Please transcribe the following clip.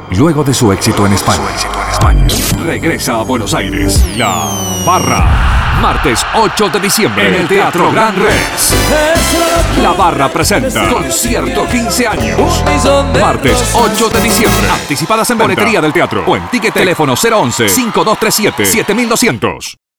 Luego de su éxito en España, regresa a Buenos Aires. La Barra. Martes 8 de diciembre en el Teatro Gran Rex. La Barra presenta Concierto 15 años. Martes 8 de diciembre. Anticipadas en boletería del teatro o en ticket. Teléfono 011-5237-7200.